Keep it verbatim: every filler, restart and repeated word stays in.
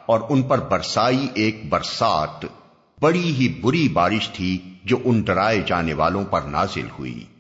और उन पर बरसाई एक बरसात, बड़ी ही बुरी बारिश थी जो उन डराए जाने वालों पर नाजिल हुई।